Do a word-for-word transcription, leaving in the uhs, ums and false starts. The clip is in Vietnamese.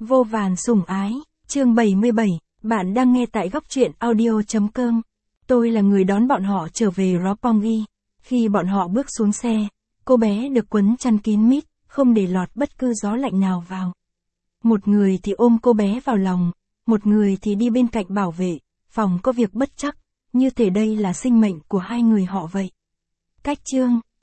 Vô vàn sủng ái, chương bảy mươi bảy, bạn đang nghe tại góc truyện audio.com. Tôi là người đón bọn họ trở về Roppongi. Khi bọn họ bước xuống xe, cô bé được quấn chăn kín mít, không để lọt bất cứ gió lạnh nào vào. Một người thì ôm cô bé vào lòng, một người thì đi bên cạnh bảo vệ, phòng có việc bất trắc, như thể đây là sinh mệnh của hai người họ vậy. Cách chương